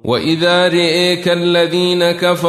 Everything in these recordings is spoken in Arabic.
وإذا رئيك الذين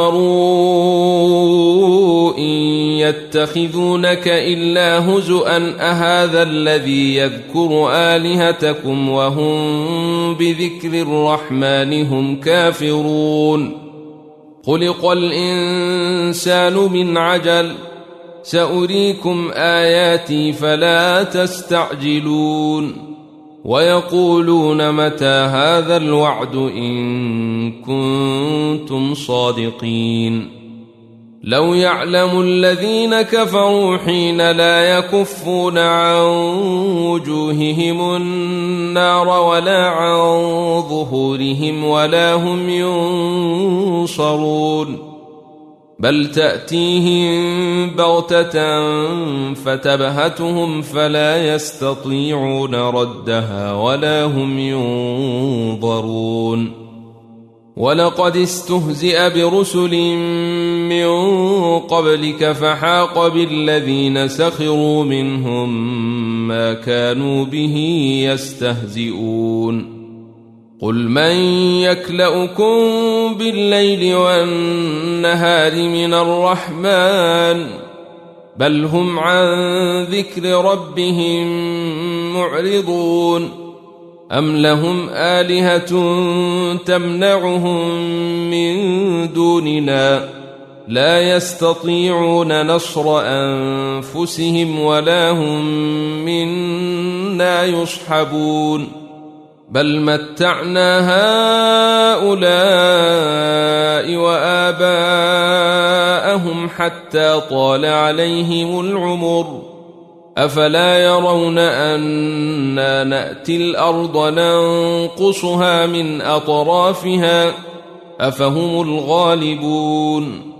كفروا إن يتخذونك إلا هزؤا أهذا الذي يذكر آلهتكم وهم بذكر الرحمن هم كافرون خلق الإنسان من عجل سأريكم آياتي فلا تستعجلون ويقولون متى هذا الوعد إن كنتم صادقين لو يعلم الذين كفروا حين لا يكفون عن وجوههم النار ولا عن ظهورهم ولا هم ينصرون بل تأتيهم بغتة فتبهتهم فلا يستطيعون ردها ولا هم ينظرون ولقد استهزئ برسل من قبلك فحاق بالذين سخروا منهم ما كانوا به يستهزئون قل من يكلؤكم بالليل والنهار من الرحمن بل هم عن ذكر ربهم معرضون أم لهم آلهة تمنعهم من دوننا لا يستطيعون نصر أنفسهم ولا هم منا يصحبون بل متعنا هؤلاء وآباءهم حتى طال عليهم العمر أفلا يرون أنا نأتي الأرض ننقصها من أطرافها أفهم الغالبون